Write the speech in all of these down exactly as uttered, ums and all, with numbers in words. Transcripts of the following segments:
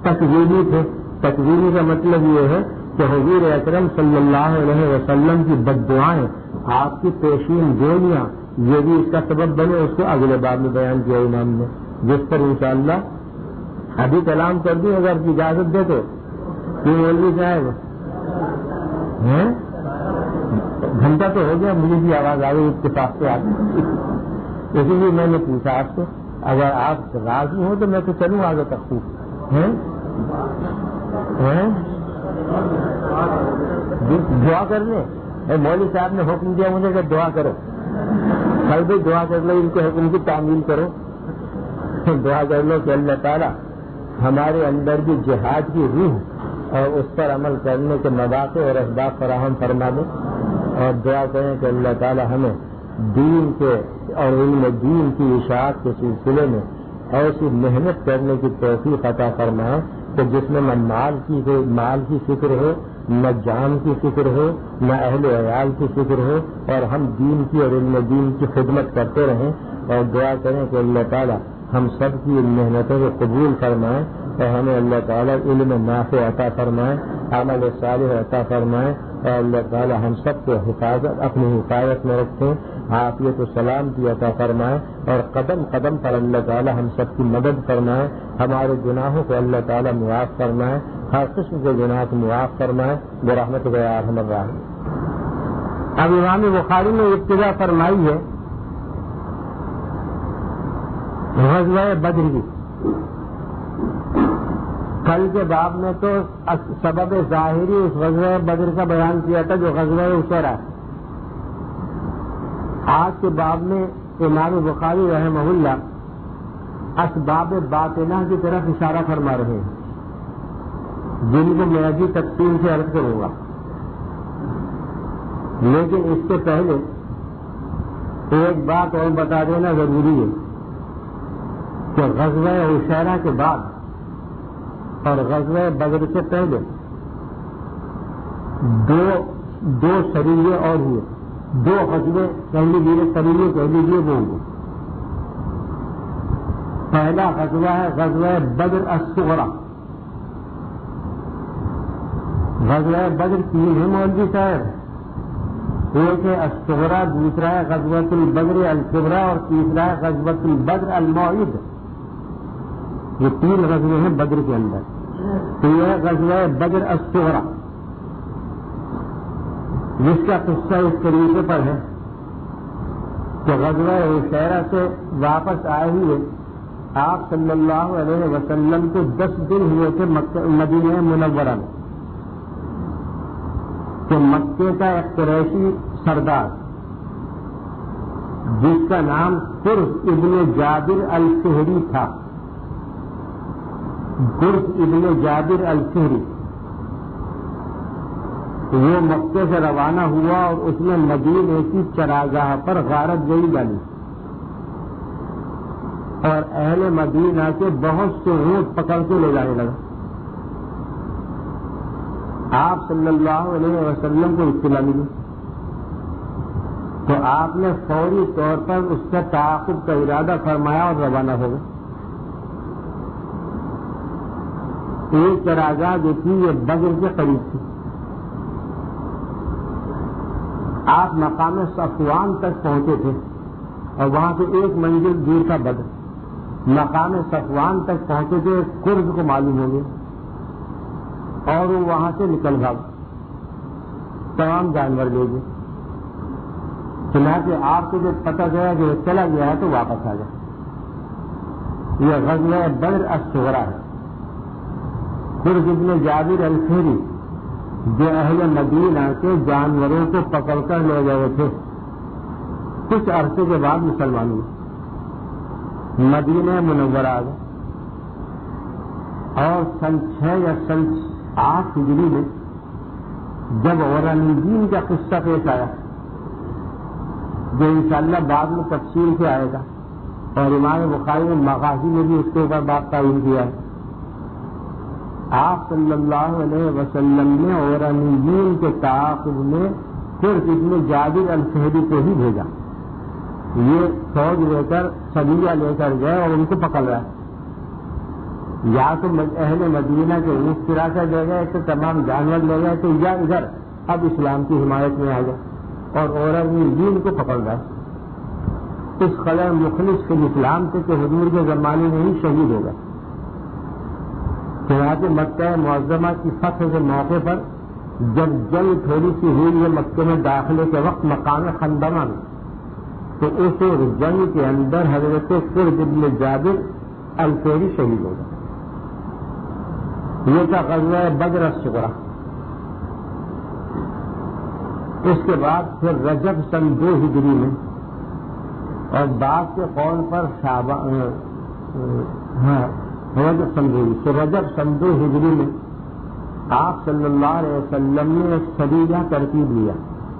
تکوینی تھے. تکوینی کا مطلب یہ ہے کہ حضور اکرم صلی اللہ علیہ وسلم کی بد دعائیں، آپ کی پیشین گولیاں، یہ بھی اس کا سبب بنے. اس کو اگلے باب میں بیان کیا امام نے، جس پر انشاءاللہ ابھی کلام کر دوں اگر اجازت دے تو. کیوں مولوی صاحب گھنٹہ تو ہو گیا، مجھے بھی آواز آ گئی اتفاق سے آگے. اسی لیے میں نے پوچھا آپ سے، اگر آپ راضی ہوں تو میں تو چلوں آگے تک. خوب دعا کر لیں. مولوی صاحب نے حکم دیا مجھے کہ دعا کرو. کل بھی دعا کر لو، ان کے حکم کی تعمیل کرو. دعا کر لو کہ اللہ تعالیٰ ہمارے اندر بھی جہاد کی روح اور اس پر عمل کرنے کے مواقع اور اسباب فراہم فرما دے. اور دعا کریں کہ اللہ تعالیٰ ہمیں دین کے اور علم دین کی اشاعت کے سلسلے میں ایسی محنت کرنے کی توفیق عطا فرمائے کہ جس میں نہ مال کی مال کی فکر ہو، نہ جان کی فکر ہو، نہ اہل عیال کی فکر ہو، اور ہم دین کی اور علم دین کی خدمت کرتے رہیں. اور دعا کریں کہ اللہ تعالیٰ ہم سب کی ان محنتوں کو قبول فرمائیں اور ہمیں اللہ تعالیٰ علم نافع عطا فرمائے، عمل صالح عطا فرمائے، اور اللہ تعالیٰ ہم سب کو حفاظت اپنی حفاظت میں رکھیں، عافیت و سلام کی عطا فرمائے، اور قدم قدم پر اللہ تعالیٰ ہم سب کی مدد فرمائے. ہمارے گناہوں کو اللہ تعالیٰ معاف فرمائے، ہر قسم کے گناہ کو معاف فرمائے برحمتہ یا ارحم الراحمین. اب امام بخاری نے ابتدا فرمائی ہے غزوہ بدر کی. کل کے باب میں تو سبب ظاہری اس غزوہ بدر کا بیان کیا تھا جو غزوہ عشیرہ ہے. آج کے باب میں امام بخاری رحمہ اللہ اسباب باطنہ کی طرف اشارہ فرما رہے ہیں، جن کو میں ابھی تفصیل سے عرض کروں گا. لیکن اس سے پہلے ایک بات اور بتا دینا ضروری ہے کہ غزوہ عشیرہ کے بعد اور غزوہ بدر سے پہلے دو دو سریے اور ہوئے. دو غزوے کہہ لیجیے، سریے کہہ لیجیے، وہ ہوئے. پہلا غزوہ ہے غزوہ بدر الصغریٰ. غزوہ بدر تین ہے مولوی صاحب، ایک ہے الصغریٰ، دوسرا ہے غزوۃ البدر الکبریٰ، اور تیسرا ہے غزوۃ البدر الموعد. یہ تین غزوے ہیں بدر کے اندر. تو یہ ہے غزوہ بدر الصغریٰ، جس کا قصہ اس طریقے پر ہے کہ غزوہ عشیرہ سے واپس آئے ہوئے آپ صلی اللہ علیہ وسلم کو دس دن ہوئے تھے مدینہ منورہ میں. کہ مکے کا ایک قریشی سردار جس کا نام قرظ ابن جابر الفہری تھا، قرظ ابن جابر الفہری، وہ مکے سے روانہ ہوا اور اس نے مدینے کی چراگاہ پر غارت گئی ڈالی اور اہل مدینہ کے بہت سے اونٹ پکڑ کے لے جانے لگا. آپ صلی اللہ علیہ وسلم کو اطلاع ملی تو آپ نے فوری طور پر اس کا تعاقب کا ارادہ فرمایا اور روانہ ہو گئے. ایک چراگاہ جو تھی یہ بدر کے قریب تھی. آپ مقام صفوان تک پہنچے تھے اور وہاں سے ایک منزل دور تھا بدر. مقام صفوان تک پہنچے تھے، قرظ کو معلوم ہو گیا اور وہ وہاں سے نکل بھاگ، تمام جانور لے گئے. چنانچہ آپ کو جب پتہ چلا کہ وہ چلا گیا ہے تو واپس آ گیا. یہ غزوہ بدر الصغریٰ ہے. قرظ ابن جابر الفہری جو اہل مدینہ کے جانوروں کو پکڑ کر لے گئے تھے، کچھ عرصے کے بعد مسلمان ہوئے، مدینہ منورہ آ گئے. اور سن چھ یا سن آٹھ ہجری میں جب اورنگزین کا قصہ پیش آیا جو انشاءاللہ بعد میں تفصیل سے آئے گا، اور امام بخاری نے مغازی میں بھی اس کے اوپر بات تعین کیا ہے، آپ صلی اللہ علیہ وسلم نے اورنگزین کے تعاقب میں قرظ ابن جابر الفہری کو ہی بھیجا. یہ فوج لے کر سبیہ لے کر گئے اور ان کو پکڑ رہا ہے. یا تو اہل مدینہ کے اونٹ چرا کر لے گئے تو تمام جانور لے گئے تو یا ادھر اب اسلام کی حمایت میں آ گئے اور عورت نے دین کو پکڑ رہا ہے. اس قدر مخلص کے اسلام سے کہ حضور کے زمانے میں ہی شہید ہو گئے. چنانچہ مکہ معظمہ کی فتح کے موقع پر جب جنگ تھوڑی سی ہوئی ہے مکے میں داخلے کے وقت مقام خندمہ میں، تو اس جنگ کے اندر حضرت قرد بن جابر الفیری شہید ہو گئے. یہ تھا غزوہ بدر الصغریٰ. اس کے بعد پھر رجب سن دو ہجری میں اور بعض کے قول پر ہاں رجب سن دو تو رجب سن دو ہجری میں آپ صلی اللہ علیہ وسلم نے ایک سریہ ترتیب لیا.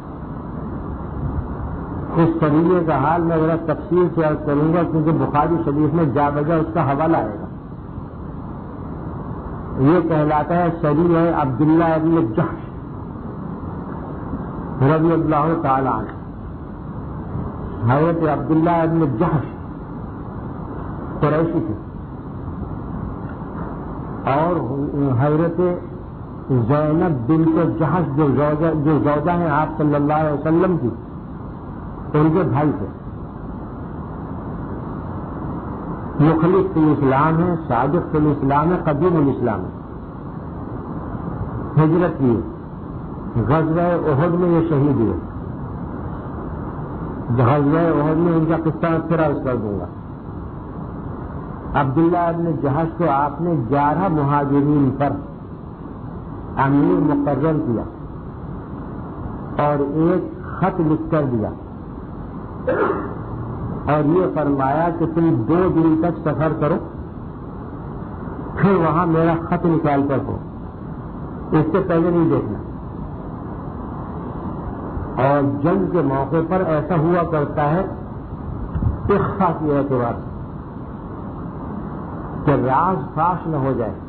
اس سریے کا حال میں ذرا تفصیل سے عرض کروں گا کیونکہ بخاری شریف میں جا بجا اس کا حوالہ آئے گا. یہ کہلاتا ہے سریہ عبداللہ ابن جحش رضی اللہ تعالی عنہ. حضرت عبداللہ ابن جحش قریشی تھے اور حضرت زینب بنت جحش جو زوجہ جو زوجہ ہیں آپ صلی اللہ علیہ وسلم کی، ان کے بھائی تھے. مخلص فی الاسلام ہے، صادق فی الاسلام ہے، قدیم الاسلام ہے. ہجرت کی غزوہ احد میں یہ شہید ہوئے. غزوہ احد میں ان کا قصہ پھر عرض کر دوں گا. عبداللہ ابن جحش کو آپ نے گیارہ مہاجرین پر امیر مقرر کیا اور ایک خط لکھ کر دیا اور یہ فرمایا کہ تم دو دن تک سفر کرو، پھر وہاں میرا خط نکال کر دو، اس سے پہلے نہیں دیکھنا. اور جنگ کے موقع پر ایسا ہوا کرتا ہے اخفا کی اعتبار سے کہ راز فاش نہ ہو جائے.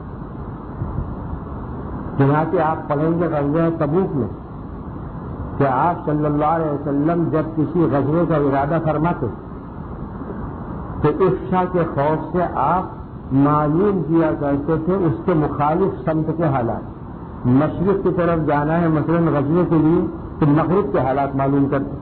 چنانچہ آپ پڑھیں گے غزوہ تبوک میں کہ آپ صلی اللہ علیہ وسلم جب کسی غزوے کا ارادہ فرماتے تو افشا کے خوف سے آپ معلوم کیا کرتے تھے اس کے مخالف سمت کے حالات. مشرق کی طرف جانا ہے مثلاً غزوے کے لیے تو مغرب کے حالات معلوم کرتے،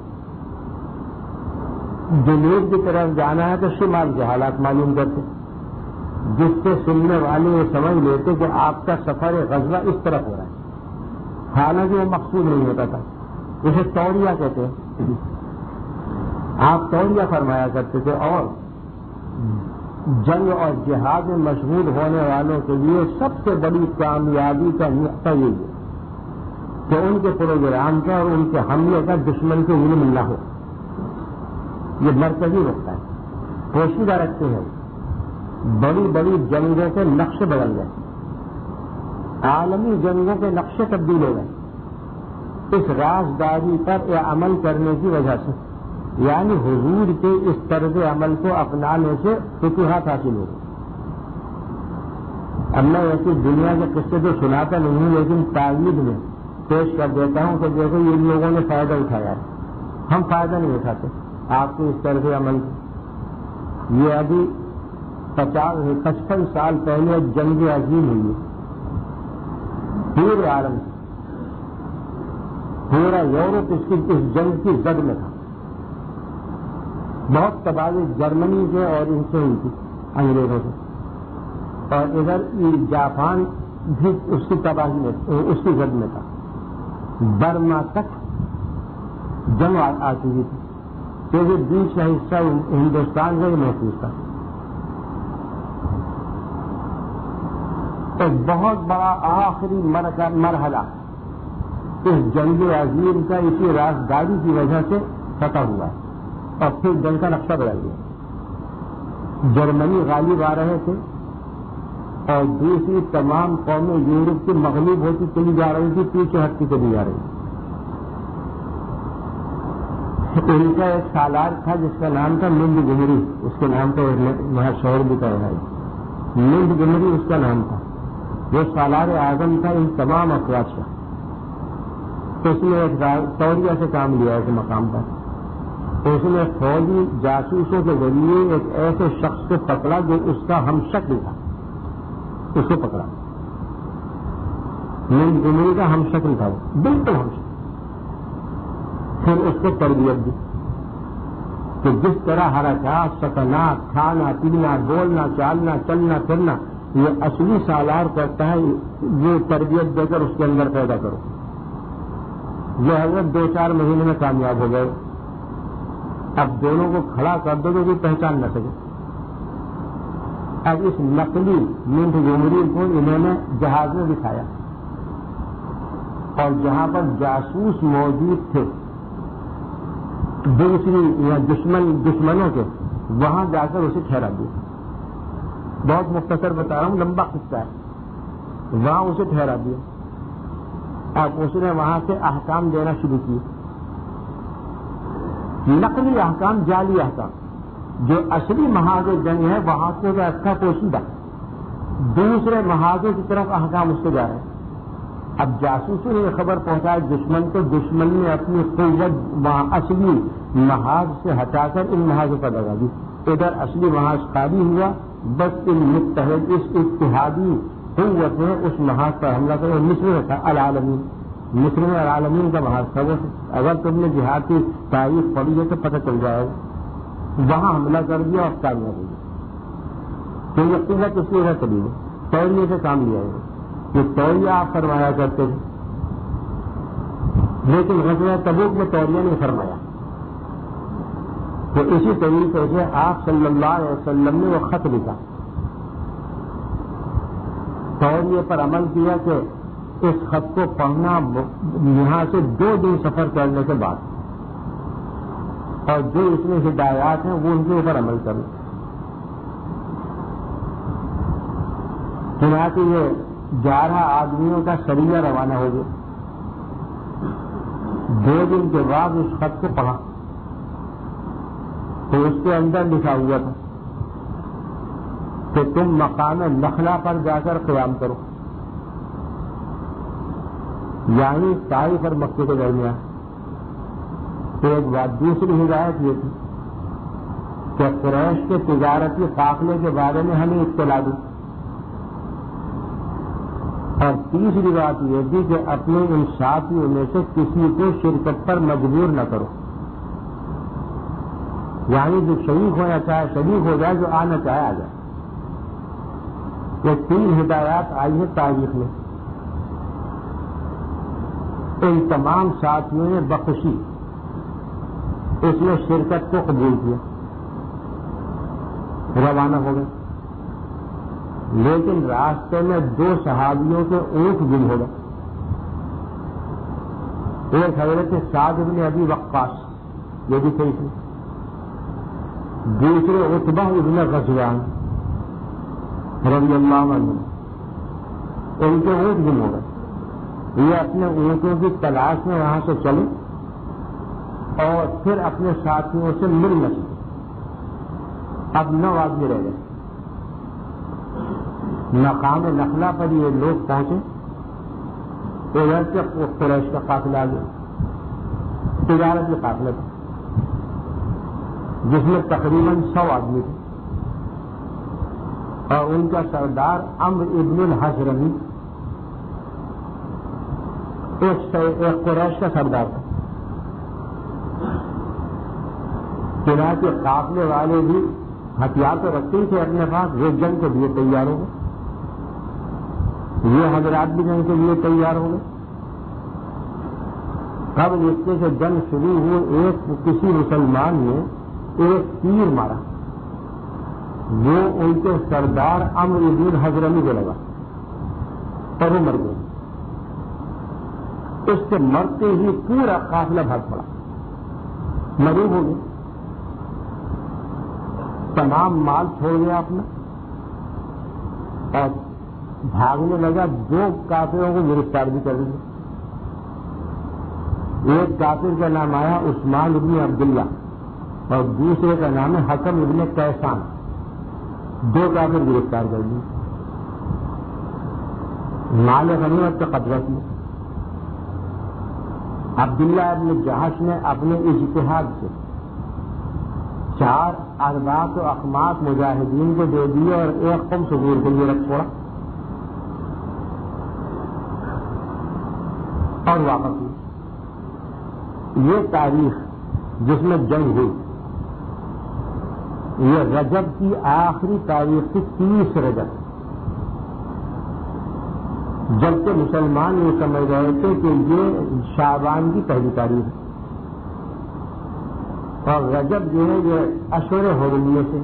جنوب کی طرف جانا ہے تو شمال کے حالات معلوم کرتے، جس سے سننے والے یہ سمجھ لیتے کہ آپ کا سفر غزوہ اس طرف ہو رہا ہے، حالانکہ وہ مقصود نہیں ہوتا تھا. اسے توریہ کہتے ہیں. آپ توریہ فرمایا کرتے تھے. اور جنگ اور جہاد میں مشغول ہونے والوں کے لیے سب سے بڑی کامیابی کا نقطہ یہ ہے کہ ان کے پروگرام کا اور ان کے حملے کا دشمن کو علم نہ ہو. یہ مرکزی نقطہ ہے. پوشیدہ رکھتے ہیں. بڑی بڑی جنگوں کے نقشے بدل گئے، عالمی جنگوں کے نقشے تبدیل ہو گئے اس رازداری پر عمل کرنے کی وجہ سے. یعنی حضور کے اس طرز عمل کو اپنانے سے فتوحات حاصل ہو گئی. اب میں ایسی دنیا کے قصے تو سناتا نہیں ہوں لیکن تائید میں پیش کر دیتا ہوں کہ دیکھو ان لوگوں نے فائدہ اٹھایا ہے، ہم فائدہ نہیں اٹھاتے آپ کے اس طرز عمل کو. یہ ابھی پچاس پچپن سال پہلے جنگ عظیم ہوئی ہے پورے عالم سے. پورا یورپ اس کی اس جنگ کی زد میں تھا. بہت تباہی جرمنی سے اور ان سے ہوئی تھی، انگریزوں سے. اور ادھر جاپان بھی اس کی تباہی میں اس کی زد میں تھا. برما تک جنگ آ چکی تھی کیونکہ بیچ کا حصہ ہندوستان سے محفوظ تھا. ایک بہت بڑا آخری مرحلہ اس جنگ عظیم کا اسی رازداری کی وجہ سے فتح ہوا اور پھر جنگ کا نقشہ بدل گیا. جرمنی غالب آ رہے تھے اور دوسری تمام قومیں یورپ کی مغلوب ہوتی چلی جا رہی تھی، پیچھے ہٹتی چلی جا رہی تھی. ان کا ایک سالار تھا جس کا نام تھا مند گمری، اس کے نام پر وہاں شہر بھی کہہ رہا ہے. مند گمری اس کا نام تھا. وہ سالار اعظم تھا ان تمام افواج کا. تو اس نے ایک توریہ سے کام لیا اس مقام پر. اس نے فوجی جاسوسوں کے ذریعے ایک ایسے شخص کو پکڑا جو اس کا ہم شکل تھا اس کو پکڑا. من زمری کا ہم شکل تھا وہ، بالکل ہم شکل. پھر اس کو تربیت دی کہ جس طرح حرکات، سکنات، کھانا پینا، بولنا، چالنا، چلنا پھرنا یہ اصلی سالار کرتا ہے، یہ تربیت دے کر اس کے اندر پیدا کرو. یہ حضرت دو چار مہینے میں کامیاب ہو گئے. اب دونوں کو کھڑا کر دو تو کوئی پہچان نہ سکے. اب اس نقلی منٹ زمری کو انہوں نے جہاز میں دکھایا اور جہاں پر جاسوس موجود تھے دوسری یا دشمن دشمنوں کے، وہاں جا کر اسے ٹھہرا دیا. بہت مختصر بتا رہا ہوں، لمبا قصہ ہے. وہاں اسے ٹھہرا دیا. اب اس نے وہاں سے احکام دینا شروع کیے، نقلی احکام، جعلی احکام. جو اصلی محاذ جنگ ہے وہاں سے وہ اچھا پوشیدہ، دوسرے محاذوں کی طرف احکام اس سے جا رہے ہیں. اب جاسوسوں نے یہ خبر پہنچائی دشمن کو، دشمن نے اپنی قوت وہاں اصلی محاذ سے ہٹا کر ان محاذوں پر لگا دی. ادھر اصلی محاذ خالی ہوا، بس ان متحد اس اتحادی قوت نے اس محاذ پر حملہ کر. مصر میں تھا العالمین، مصر میں العالمین کا محاذ تھا. وہ اگر تم نے جہاد کی تاریخ پڑھی ہے تو پتہ چل جائے گا. وہاں حملہ کر دیا اور کامیاب ہو گیا. تو یہ قوت اس لیے چلی ہے، توڑیے سے کام لیا ہے. یہ توڑیہ آپ فرمایا کرتے تھے، لیکن غزوہ تبوک میں توڑیہ نہیں فرمایا. تو اسی طریقے سے آپ صلی اللہ علیہ وسلم نے وہ خط لکھا، توڑیے پر عمل کیا کہ اس خط کو پڑھنا یہاں سے دو دن سفر کرنے کے بعد، اور جو اس میں ہدایات ہیں وہ ان کے اوپر عمل کریں. چنانچہ یہ گیارہ آدمیوں کا سریہ روانہ ہو گیا. دو دن کے بعد اس خط کو پڑھا تو اس کے اندر لکھا ہوا تھا کہ تم مقام نخلا پر جا کر قیام کرو، یعنی طائف اور مکے کے درمیان. ایک بات دوسری ہدایت یہ تھی کہ قریش کے تجارتی قافلے کے بارے میں ہمیں اطلاع دی. اور تیسری بات یہ تھی کہ اپنے ان ساتھیوں میں سے کسی کو شرکت پر مجبور نہ کرو، یعنی جو شریک ہونا چاہے شریک ہو جائے، جو آنا چاہے آ جائے. یہ تین ہدایات آئی ہیں تاریخ میں. ان تمام ساتھیوں نے بخشی، اس میں شرکت کو قبول کیا، روانہ ہو گئے. لیکن راستے میں دو صحابیوں کے اونٹ گم ہو گئے. ایک حضرت سعد بن ابی وقاص، یہ بھی صحیح تھی. دوسرے عتبہ ابن غزوان رضی اللہ عنہ، ان کے اونٹ گم ہو گئے. یہ اپنے اونٹوں کی تلاش میں وہاں سے چلے اور پھر اپنے ساتھیوں سے مل نہ سکے. اب نو آدمی رہ گئے. مقام نخلا پر یہ لوگ پہنچے، ادھر سے قریش کا قافلہ آ گیا، تجارت کا قافلہ تھا جس میں تقریباً سو آدمی تھے، اور ان کا سردار عمرو ابن الحضرمی ایک قریش کا سردار تھا. چنانچہ قافلے والے بھی ہتھیار تو رکھتے ہی تھے اپنے پاس، وہ جنگ کے لیے تیار ہو گئے. یہ حضرات بھی جنگ کے لیے تیار ہو گئے. قبل اس کے سے جنگ شروع ہوئے، ایک کسی مسلمان نے ایک تیر مارا، وہ ان کے سردار عمرو بن حضرمی کو لگا اور وہ مر گئے. اس سے مرتے ہی پورا قافلہ بھاگ پڑا، مریض ہو گئے. تمام مال چھوڑ گیا اپنا اور بھاگنے لگا. دو کافروں کو گرفتار بھی کر دیا. ایک کافر کا نام آیا عثمان ابن عبداللہ اور دوسرے کا نام ہے حکم ابن کیسان. دو کافر گرفتار کر دیے، مال غنیمت کا قبضہ کیا. عبداللہ ابن جہش نے اپنے اجتہاد سے چار ارباط و اخماس مجاہدین کو دے دیے اور ایک قوم سبور کے لیے رکھ چھوڑا. اور واپس ہوئی. یہ تاریخ جس میں جنگ ہوئی یہ رجب کی آخری تاریخ تھی، تیس رجب. جبکہ مسلمان یہ سمجھ رہے تھے کہ یہ شعبان کی پہلی تاریخ ہے اور رجب جو ہے یہ اشہر حرمیہ سے.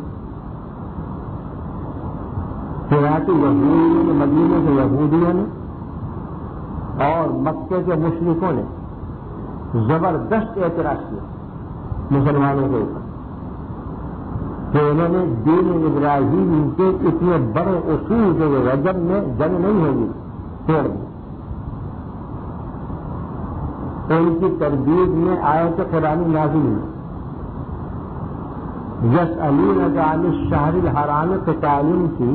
چنانچہ یہودیوں نے، مدینے کے یہودیوں نے اور مکے کے مشرکوں نے زبردست اعتراض کیا مسلمانوں کے اوپر کہ انہوں نے دین ابراہیم کے اتنے بڑے اصول جو رجب میں جنگ نہیں ہوگی توڑ دی. ان کی تردید میں آیت قرآنی نازل ہوئی، یسألونک عن الشہر الحرام قتال کی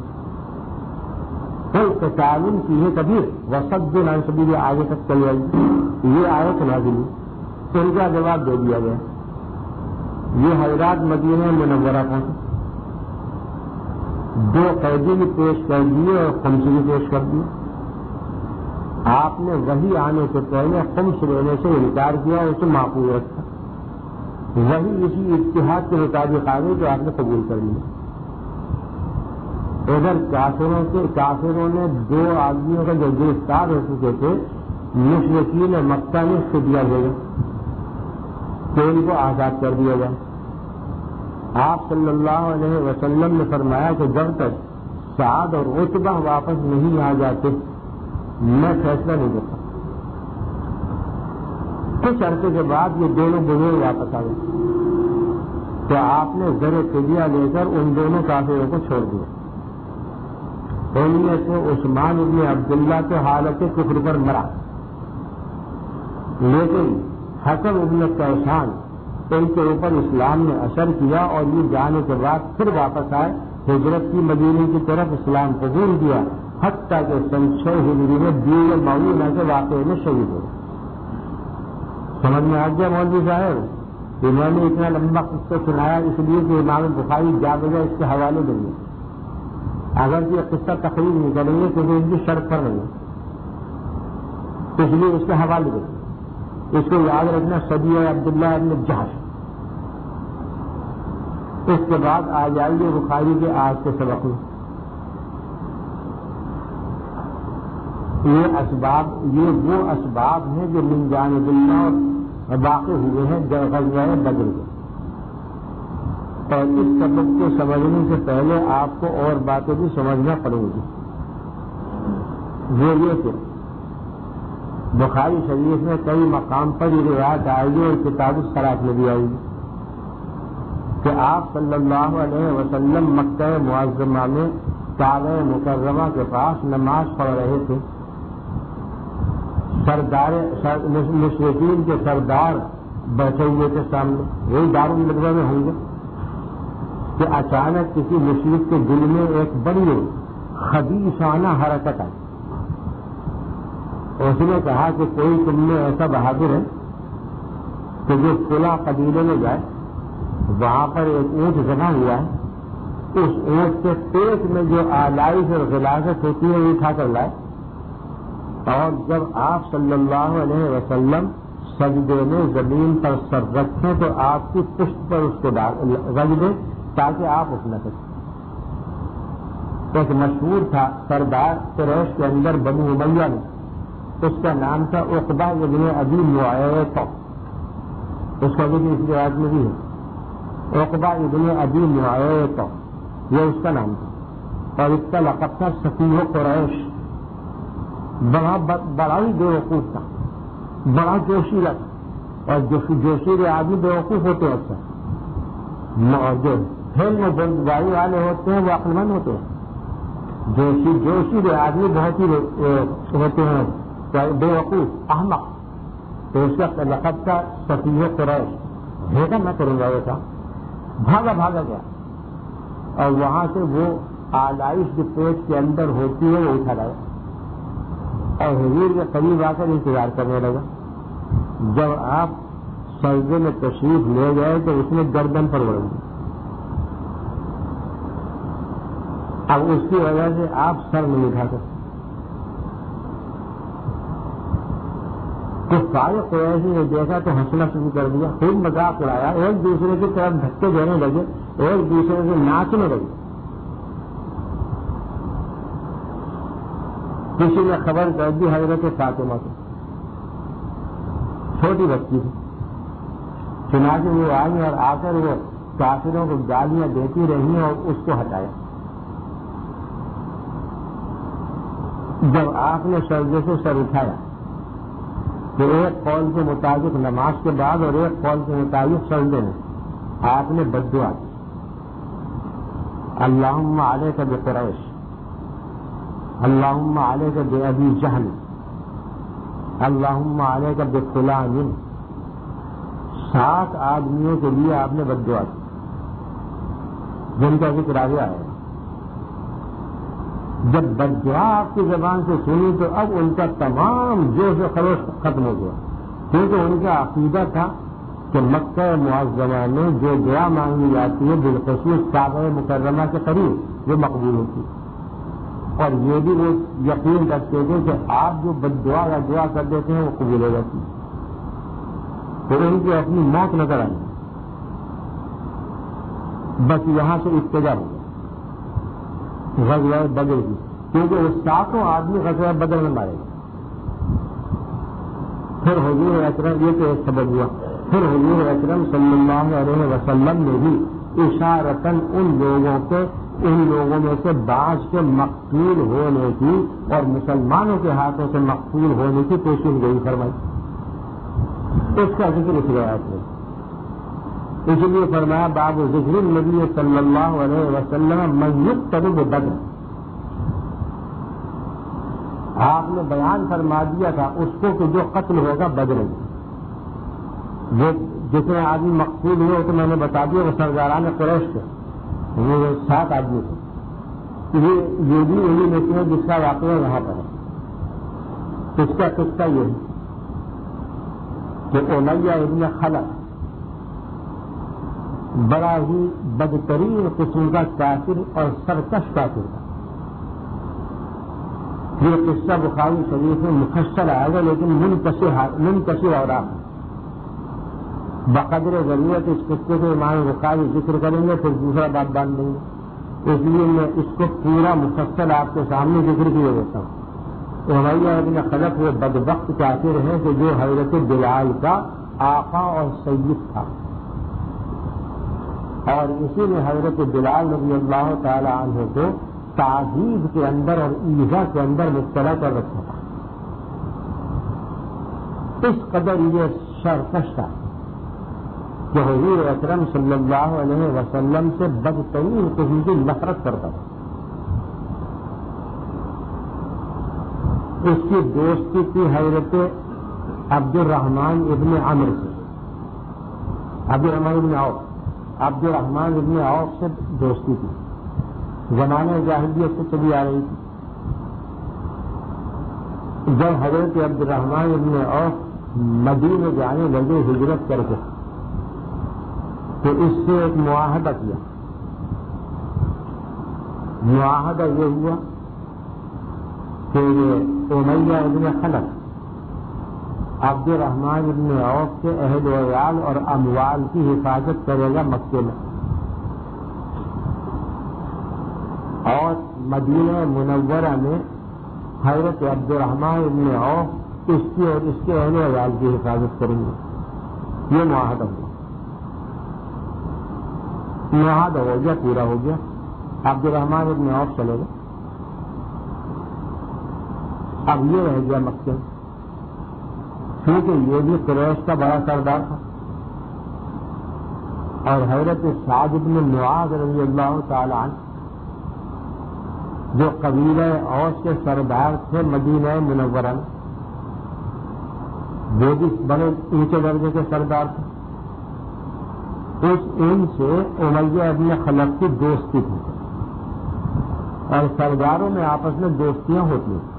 کوئی قتال کی ہے کبیر وصد عن سبیل آگے تک چلی آئی. یہ آیت نازل ہوئی تو ان کا جواب دے دیا گیا. یہ حضرات مدینہ منورہ پہنچے، دو قیدی بھی پیش کر دیے اور خمس بھی پیش کر دیے. آپ نے وہی آنے سے پہلے خمس لینے سے انکار کیا اور اسے معقول رکھا. وہی اسی اتحاد کے مطابق آ گئی جو آپ نے قبول کر لیا. ادھر کافروں کے کافروں نے دو آدمیوں کا جو گرفتار ہو چکے تھے مشرکین مکہ نے فدیہ بھیجا کہ ان کو آزاد کر دیا جائے. آپ صلی اللہ علیہ وسلم نے فرمایا کہ جب تک سعد اور عتبہ واپس نہیں آ جاتے میں فیصلہ نہیں کرتا. کچھ عرصے کے بعد یہ دونوں بزرگ واپس آ گئے تو آپ نے زر فدیہ لے کر ان دونوں کافروں کو چھوڑ دیا. ان میں سے عثمان ابن عبداللہ کے حالت کفر پر مرا، لیکن حسن ابن کیسان ان کے اوپر اسلام نے اثر کیا اور یہ جانے کے بعد پھر واپس آئے، ہجرت کی مدینے کی طرف اسلام قبول کیا، حتیٰ کہ سن چھ ہجری میں بیوی معونہ کے واقعے میں شہید ہو. سمجھ میں آ گیا مولوی صاحب؟ انہوں نے اتنا لمبا قصہ سنایا اس لیے کہ امام بخاری جا بجا اس کے حوالے دیں گے. اگر یہ قصہ تقریر نہیں کریں گے تو ان کی شرط پر رہیں گے، اس لیے اس کے حوالے دیں گے. اس کو یاد رکھنا صدی عبداللہ ابن جہش. اس کے بعد آ جائیے بخاری کے آج کے سبق میں. یہ اسباب یہ وہ اسباب ہیں جو من جانب اللہ واقع ہوئے ہیں غزوہ بدر کے. اور اس سبق کو سمجھنے سے پہلے آپ کو اور باتیں بھی سمجھنا پڑیں گی. وہ یہ کہ بخاری شریف میں کئی مقام پر یہ روایت آئے گی اور کتاب الصلاۃ میں بھی آئے گی کہ آپ صلی اللہ علیہ وسلم مکہ معظمہ میں کعبہ مکرمہ کے پاس نماز پڑھ رہے تھے. سردار مشرکین کے سردار بیٹھے ہوئے تھے سامنے، وہی دارالندوہ میں ہوں گے کہ اچانک کسی مشرک کے دل میں ایک بڑی خبیثانہ حرکت آئی. اس نے کہا کہ کوئی تم میں ایسا بہادر ہے کہ جو فلاں قبیلے میں جائے، وہاں پر ایک اونٹ جمع ہوا ہے، اس اونٹ کے پیٹ میں جو آلائش اور غلاظت ہوتی ہے وہ اٹھا کر لائے، اور جب آپ صلی اللہ علیہ وسلم سجدے میں زمین پر سر رکھیں تو آپ کی پشت پر اس کو رکھ دیں تاکہ آپ اٹھ نہ سکیں. ایک مشہور تھا سردار قریش کے اندر بنو امیہ میں، اس کا نام تھا عقبہ ابن ابی معیط. اس کا بھی اس روایت میں بھی ہے عقبہ ابن ابی معیط، یہ اس کا نام تھا. اور اس کا لقب تھا سفیہ قریش. بڑا بڑا ہی بیوقوف تھا، بڑا جوشیلا تھا. اور جوشیلے آدمی بیوقوف ہوتے ہیں اکثر، جو کھیل میں جلدبازی والے ہوتے ہیں وہ عقل مند ہوتے ہیں. جوشی جوشیلے آدمی بہت ہی ہوتے ہیں بیوقوف احمق. تو اس کا لقب تھا سفیہ قریش. بھیگا میں کروں گا ایسا، بھاگا بھاگا گیا اور وہاں سے وہ آلائش جو پیٹ کے اندر ہوتی ہے وہ اٹھا لایا اور حضور کے قریب آ کر انتظار کرنے لگا. جب آپ سجدے میں تشریف لے گئے تو اس نے گردن پر بڑھ دی. اب اس کی وجہ سے آپ سر نہیں اٹھا سکتے. کفار قریش نے دیکھا تو ہنسنا شروع کر دیا، خوب مذاق اڑایا، ایک دوسرے کی طرف دھکے دینے لگے، ایک دوسرے سے ناچنے لگے۔ کسی نے خبر کر دی حضرت فاطمہ کو، چھوٹی بچی تھی، چنانچہ وہ آئی اور آ کر وہ کافروں کو گالیاں دیتی رہی اور اس کو ہٹایا۔ جب آپ نے سجدے سے سر اٹھایا تو ایک قول کے مطابق نماز کے بعد اور ایک قول کے مطابق سجدے میں آپ نے بد دعا کی، اللہم علیک بقریش، اللہم علیک بابی جہل، اللہم علیک بفلان۔ سات آدمیوں کے لیے آپ نے بد دعا کی جن کا ذکر آگے آیا۔ جب بد دعا آپ کی زبان سے سنی تو اب ان کا تمام جوش و خروش ختم ہو گیا، کیونکہ ان کا عقیدہ تھا کہ مکہ معظمہ میں جو دعا مانگی جاتی ہے بالخصوص کعبہ مکرمہ کے قریب وہ مقبول ہوتی ہے، اور یہ بھی وہ یقین رکھتے تھے کہ آپ جو بد دعا یا دعا کر دیتے ہیں وہ قبول ہو جاتی ہے۔ تو ان کی اپنی موت نظر آئی، بس یہاں سے ابتدا ہو گیا غزوہ بدر کی، کیونکہ وہ ساتوں آدمی غزوہ بدر میں مارے گئے۔ پھر حضور اکرم، یہ تو ایک سبب ہوا، پھر حضور اکرم صلی اللہ علیہ وسلم نے بھی اشارتاً ان لوگوں کے ان لوگوں میں سے بعض کے مقتول ہونے کی اور مسلمانوں کے ہاتھوں سے مقتول ہونے کی پیشین گوئی فرمائی۔ اس کا ذکر اس روایت میں، اس لیے فرمایا باب ذکر النبی صلی اللہ علیہ وسلم من یقتل ببدر۔ آپ نے بیان فرما دیا تھا اس کو کہ جو قتل ہوگا بدر میں، وہ جتنے آدمی مقتول ہوئے تو میں نے بتا دیا وہ سرداران قریش تھے، وہ سات آدمی تھے۔ یہ بھی وہی لیتے ہیں جس کا واقعہ یہاں پر ہے۔ اس کا قصہ یہ ہے کہ امیہ ابن خلف بڑا ہی بدترین قسم کا کافر اور سرکش کافر تھا۔ یہ قصہ بخاری شریف میں مفصل آئے گا لیکن منتشر اور آپ بقدر ضرورت اس قصے کو امام بخاری ذکر کریں گے، پھر دوسرا بات باندھ دیں گے، اس لیے میں اس کو پورا مفصل آپ کے سامنے ذکر کیے دیتا ہوں۔ امیہ ابن خلف وہ بدبخت کافر ہے کہ جو حضرت بلال کا آقا اور سید تھا، اور اسی نے حضرت بلال رضی اللہ تعالی عنہ کو تعذیب کے اندر اور ایذا کے اندر مبتلا کر رکھا تھا۔ اس قدر یہ سرکش تھا کہ حضور اکرم صلی اللہ علیہ وسلم سے بدترین قسم کی نفرت کرتا تھا۔ اس کی دوستی تھی حضرت عبد الرحمن ابن عمرو سے، عبد الرحمن ابن عوف، عبد الرحمن ابن عوف سے دوستی تھی، زمانہ جاہلیت سے چلی آ رہی تھی۔ جب حضرت عبد الرحمن ابن عوف مدینے جانے لگے ہجرت کر کے تو اس سے ایک معاہدہ کیا۔ معاہدہ یہ ہوا کہ یہ امیہ ابن خلف عبد الرحمن ابن عوف کے اہل و عیال اور اموال کی حفاظت کرے گا مکے میں، اور مدینہ منورہ میں حضرت عبد الرحمن ابن عوف اس کی اور اس کے اہل و عیال کی حفاظت کریں گے۔ یہ معاہدہ ہوا، معاہدہ ہو گیا، پورا ہو گیا، عبد الرحمن ابن عوف چلے گئے۔ اب یہ رہ گیا مکے، کیونکہ یہ بھی قریش کا بڑا سردار تھا، اور حضرت سعد بن معاذ رضی اللہ تعالی عنہ جو قبیلہ اوس کے سردار تھے مدینہ منورہ میں، وہ بھی بڑے اونچے درجے کے سردار تھے۔ اس ان سے امیہ ابن خلف کی دوستی تھی، اور سرداروں میں آپس میں دوستیاں ہوتی ہیں۔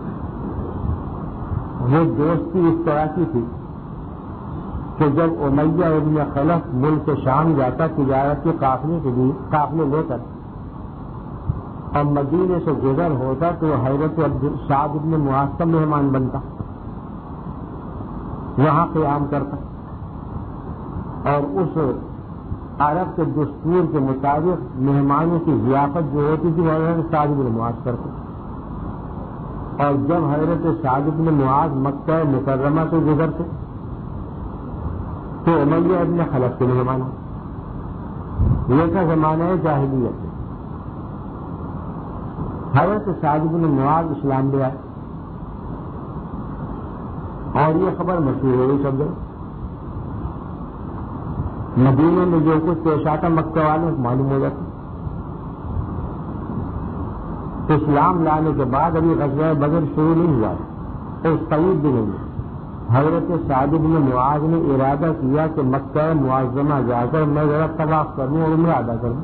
وہ دوستی اس طرح کی تھی کہ جب امیہ ابن خلف ملک شام جاتا تجارت کے قافلے کے لیے قافلے لے کر اور مدینے سے گزر ہوتا تو حضرت سعد بن معاذ کا مہمان بنتا، وہاں قیام کرتا اور اس عرب کے دستور کے مطابق مہمانوں کی ضیافت جو ہوتی تھی وہ حضرت سعد بن معاذ کرتے. اور جب حضرت سعد بن معاذ مکہ مکرمہ سے گزرتے تو امیہ ابن خلف کے مہمان. یہ کا زمانہ ہے جاہلیت. حضرت سعد بن معاذ اسلام لے آئے اور یہ خبر مشہور ہو گئی سب جگہ. مدینے میں جو کچھ پیش آتا مکہ والوں کو معلوم ہو جاتا. اسلام لانے کے بعد ابھی غزوہ بدر شروع نہیں ہوا اور طویل بھی نہیں. حضرت سعد بن معاذ نے ارادہ کیا کہ مکہ معظمہ جا کر میں ذرا طواف کروں اور عمرہ ادا کروں.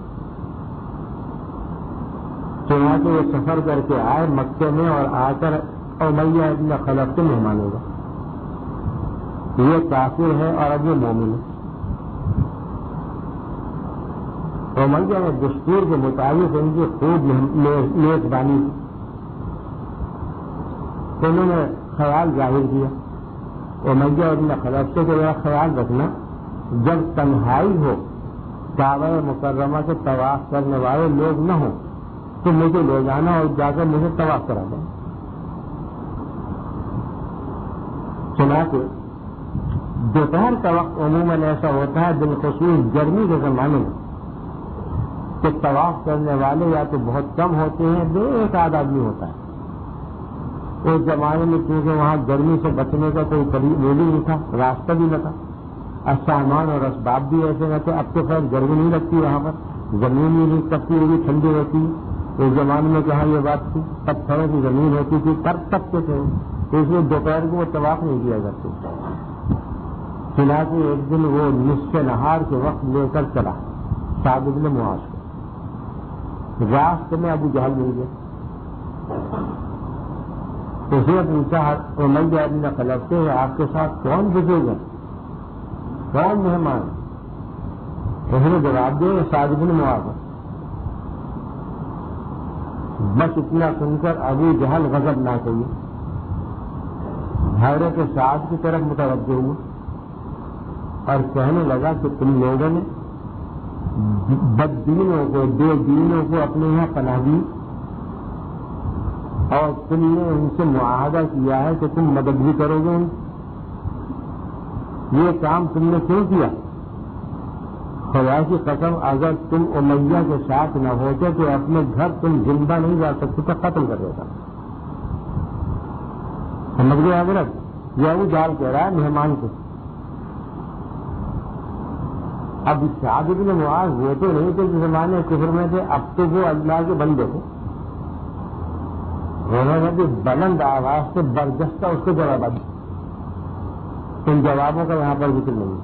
چنانچہ وہ سفر کر کے آئے مکے میں اور آ کر امیہ ابن خلف کے مہمان ہوگا. یہ کافر ہے اور اب یہ مومن ہے. امیہ نے دستور کے مطابق ان کی خوب میزبانی کی. انہوں نے خیال ظاہر کیا امیہ ابن خلف سے کہ ذرا خیال رکھنا جب تنہائی ہو کعبہ مکرمہ سے طواف کرنے والے لوگ نہ ہوں تو مجھے لے جانا اور جا کر مجھے طواف کرا دیں. چنانچہ دوپہر کا وقت عموماً ایسا ہوتا ہے بالخصوص گرمی کے زمانے میں کہ طواف کرنے والے یا تو بہت کم ہوتے ہیں دو ایک آدھ آدمی ہوتا ہے. اس زمانے میں کیونکہ وہاں گرمی سے بچنے کا کوئی قریب وہ بھی نہیں تھا, راستہ بھی نہ تھا, سامان اور اسباب بھی ایسے نہ تھے. اب تو خیر گرمی نہیں لگتی وہاں پر, زمین بھی نہیں سکتی ہوگی, ٹھنڈی ہوتی. اس زمانے میں کہاں یہ بات تھی, پتھروں کی زمین ہوتی تھی, تر تکتے تھے, تو اس لیے دوپہر کو وہ طواف نہیں کیا کرتے. چنانچہ ایک دن وہ نصف نہار کے وقت لے کر چلا سعد بن معاذ کو. راستے میں ابو جہل مل گیا. اس نے پوچھا امیہ ابن خلف سے آپ کے ساتھ کون بزرگ ہیں, کون مہمان؟ اس نے جواب دیا سعد بن معاذ. بس اتنا سن کر ابو جہل غضب نہ کہیے, حضرت سعد کی طرف متوجہ ہوا اور کہنے لگا کہ تم لوگوں نے بددینوں کو, بے دینوں کو اپنے یہاں پناہ دی اور تم نے ان سے معاہدہ کیا ہے کہ تم مدد بھی کرو گے. یہ کام تم نے کیوں کیا؟ خدا کی قسم اگر تم امیہ کے ساتھ نہ ہوتے تو اپنے گھر تم زندہ نہیں جا سکتے تو قتل کر دیتا. سمجھ گئے حضرت؟ یہ ابو جہل کہہ رہا ہے مہمان کو. اب سعد بن معاذ وہ تو نہیں تھے جس زمانے کفر میں تھے, اب تو وہ اللہ کے بندے تھے. انہوں نے بھی بلند آواز سے برجستہ اس کو جواب دیا. ان جوابوں کا یہاں پر ذکر نہیں.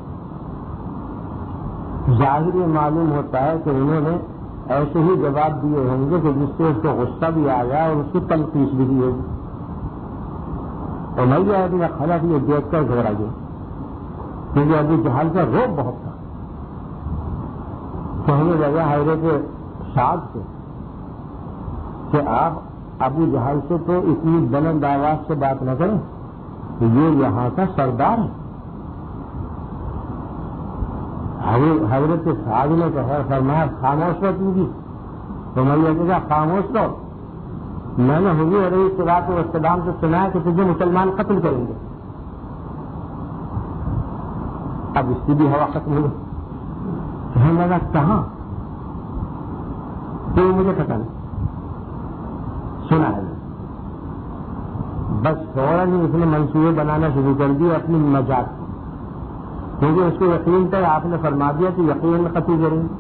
ظاہر یہ معلوم ہوتا ہے کہ انہوں نے ایسے ہی جواب دیے ہوں گے کہ جس سے اس کو غصہ بھی آ گیا اور اس کی تنقید بھی دی ہوگی. امیہ ابن خلف یہ دیکھ کر گھبرا گیا کیونکہ ابو جہل کا روب بہت تھا. کہنے لگا حضرت سعد سے کہ آپ ابو جہل سے تو اتنی بلند آواز سے بات نہ کریں, یہ یہاں کا سردار ہے. حضرت سعد نے کہا فرمایا خاموش رہو تم بھی. تو میں یہ کہا خاموش رہو, میں نے حضور علیہ الصلوۃ والسلام سے سنا ہے کہ تجھے مسلمان قتل کریں گے. اب اس کی بھی ہوا ختم ہو گئی. کہنے لگا کہاں؟ تو مجھے پتا نہیں, سنا ہے. بس فوراً ہی اس نے منصوبے بنانا شروع کر دیے اپنی مجاز کی, کیونکہ اس کو یقین تھا آپ نے فرما دیا کہ یقین قتل کریں گے.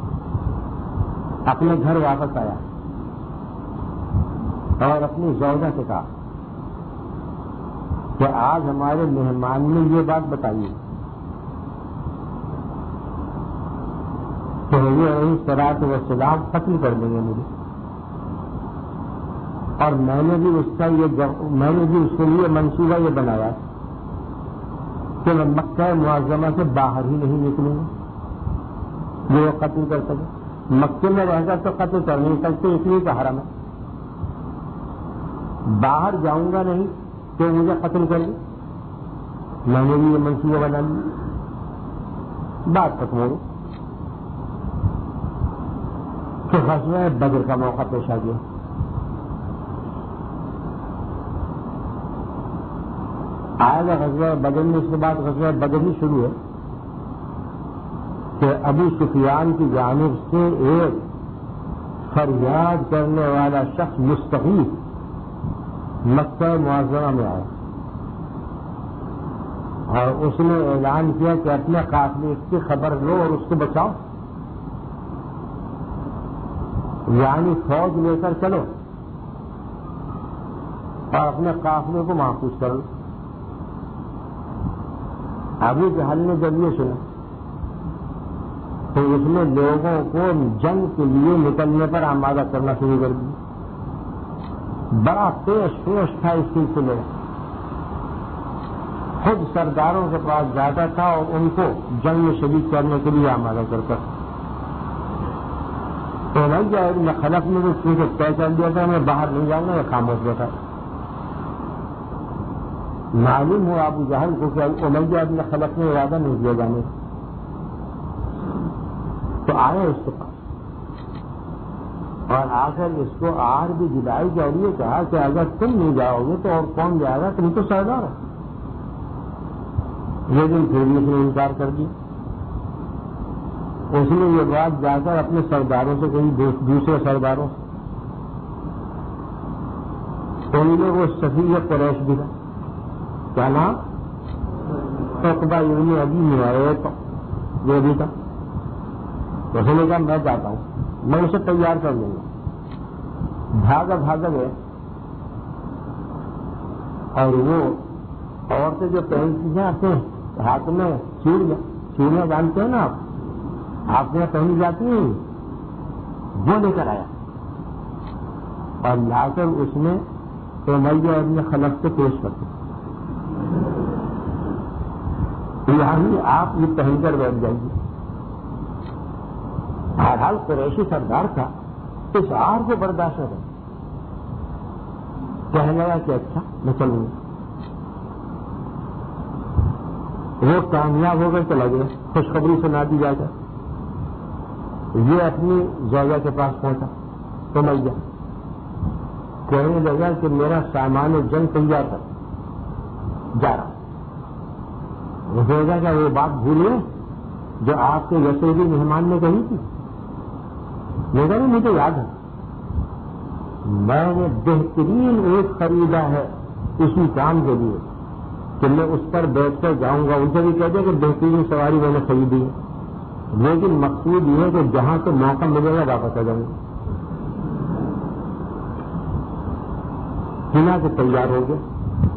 اپنے گھر واپس آیا اور اپنی زوجہ سے کہا کہ آج ہمارے مہمان نے یہ بات بتائی کہ حضور علیہ الصلوۃ والسلام قتل کر دیں گے مجھے, اور میں نے بھی اس کا یہ میں نے بھی اس کے لیے منصوبہ یہ بنایا کہ میں مکہ معظمہ سے باہر ہی نہیں نکلوں گا جو وہ قتل کر سکے. مکے میں رہ کر تو قتل کر نہیں سکتے اس لیے کہ حرم ہے, باہر جاؤں گا نہیں تو مجھے قتل کر لیں. میں نے بھی یہ منصوبہ بنا لیا. بات ختم ہو گئی. تو غزوہ بدر کا موقع پیش آ گیا. آئے گا غزوہ بدر میں. اس کے بعد غزوہ بدر ہی شروع ہے کہ ابو سفیان کی جانب سے ایک فریاد کرنے والا شخص مستغیث مکہ معظمہ میں آیا اور اس نے اعلان کیا کہ اپنے قافلے کی خبر لو اور اس کو بچاؤ. یعنی فوج لے کر چلو اور اپنے قافلے کو محفوظ کر لو. ابو جہل نے جب یہ سنا تو اس نے لوگوں کو جنگ کے لیے نکلنے پر آمادہ کرنا شروع کر دیا. بڑا پیش پیش تھا اس سلسلے میں. خود سرداروں کے پاس جاتا تھا اور ان کو جنگ میں شریک کرنے کے لیے آمادہ کرتا تھا. تو نہیں جائے میں خلف نے تو کیونکہ طے کر دیا تھا میں باہر نہیں جاؤں گا یا خاموش بیٹھا. معلوم ہوا ابو جہل کو کہ امیہ ابن خلف نے ارادہ نہیں دیا جانے. تو آئے اس کے پاس اور آ کر اس کو آر بھی دلائی کے لیے کہا کہ اگر تم نہیں جاؤ گے تو اور کون جائے گا؟ تم تو سردار ہو. لیکن پھر بھی اس نے انکار کر دیا. اس نے یہ بات جا کر اپنے سرداروں سے کہیں دوسرے سرداروں سے ان نے وہ صفی قریش دیا. کیا نام؟ عقبہ ابن ابی معیط یہ بھی تھا. اس نے کہا میں جاتا ہوں, میں اسے تیار کر لوں گا. بھاگا بھاگا گئے اور وہ عورتیں جو پہنتی ہیں اپنے ہاتھ میں چوڑیاں چوڑیاں جانتے ہیں نا آپ, آپ نے پہنی جاتی ہیں, وہ لے کر آیا اور لا کر اس نے امیہ ابن خلف سے پیش کر دیا. یعنی آپ یہ پہن کر بیٹھ جائیے. بہرحال قریشی سردار تھا, اس آر کو برداشت ہے. کہنے لگا کہ اچھا میں چلوں گا. وہ کامیاب ہو کر چلا گیا. خوشخبری سنا دی جا کر یہ اپنی زوجہ کے پاس پہنچا تو مل گیا. کہنے لگا کہ میرا سامان جنگ تیار کر, جا رہا ہوں. وہ کہے گا کہ وہ بات بھولے جو آپ کے یسوعی مہمان نے کہی تھی. یہ کہا نہیں مجھے یاد ہے, میں نے بہترین ایک خریدا ہے اسی کام کے لیے کہ میں اس پر بیٹھ کر جاؤں گا. ان سے بھی کہتے کہ بہترین سواری میں نے خریدی ہے, لیکن مقصود یہ ہے کہ جہاں سے موقع ملے گا واپس آ جاؤں گا. بنا کے تیار ہو گئے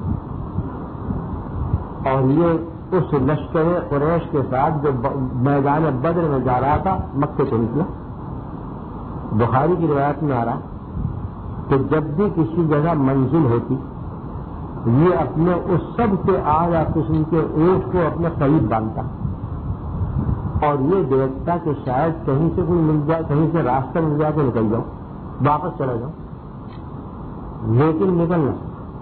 اور یہ اس لشکر قریش کے ساتھ جو میدان بدر میں جا رہا تھا مکے سے نکلا. بخاری کی روایت میں آ رہا کہ جب بھی کسی جگہ منزل ہوتی یہ اپنے اس سب سے اعلیٰ قسم کے اونٹ کو اپنے قریب باندھتا اور یہ دیکھتا کہ شاید کہیں سے کوئی مل جائے, کہیں سے راستہ مل جائے تو نکل جاؤں, واپس چلا جاؤں, لیکن نکلنا.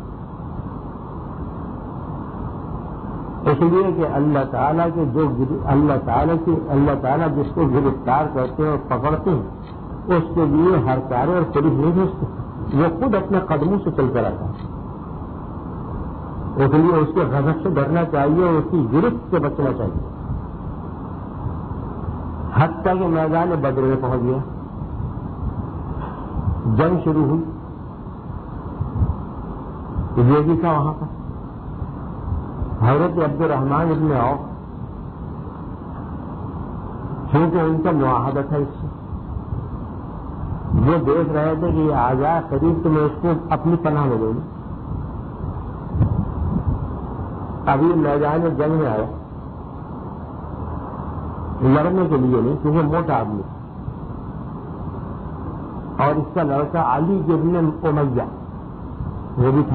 اس لیے کہ اللہ تعالیٰ کے جو اللہ تعالیٰ کی اللہ تعالیٰ جس کو گرفتار کرتے ہیں اور پکڑتے ہیں اس کے لیے ہر کارے اور پولیس نہیں بھیجتے, وہ خود اپنے قدموں سے چل کر آتا ہے. اس لیے اس کے غضب سے ڈرنا چاہیے اور اس کی گرفت سے بچنا چاہیے. حتیٰ کہ میدان بدر میں پہنچ گیا, جنگ شروع ہوئی. یہ بھی تھا وہاں پر حضرت عبد الرحمن ابن عوف, کیونکہ ان کا معاہدہ تھا اس سے. وہ دیکھ رہے تھے کہ یہ آ جائے قریب تو میں اس کو اپنی پناہ میں لوں. ابھی میدان جنگ میں آیا, لڑنے کے لیے نہیں کیونکہ موٹا آدمی, اور اس کا لڑکا علی ابن امیہ وہ بھی تھا.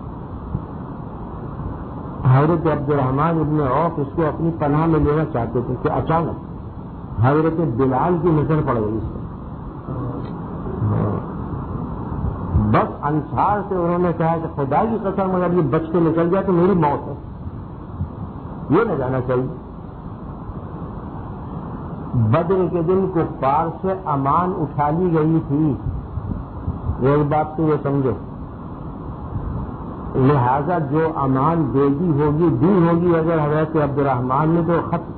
حضرت عبد الرحمن ابن عوف اس کو اپنی پناہ میں لینا چاہتے تھے کہ اچانک حضرت بلال کی نظر پڑ گئی اس پر. بس انصار سے انہوں نے کہا کہ خدا کی قسم اگر یہ بچ کے نکل جائے تو میری موت ہے. یہ نہ جانا چاہیے. بدر کے دن کفار سے امان اٹھا لی گئی تھی، ایک بات تو یہ سمجھو. لہذا جو امان دے دی ہوگی دی ہوگی اگر حضرت عبد الرحمن نے تو ختم.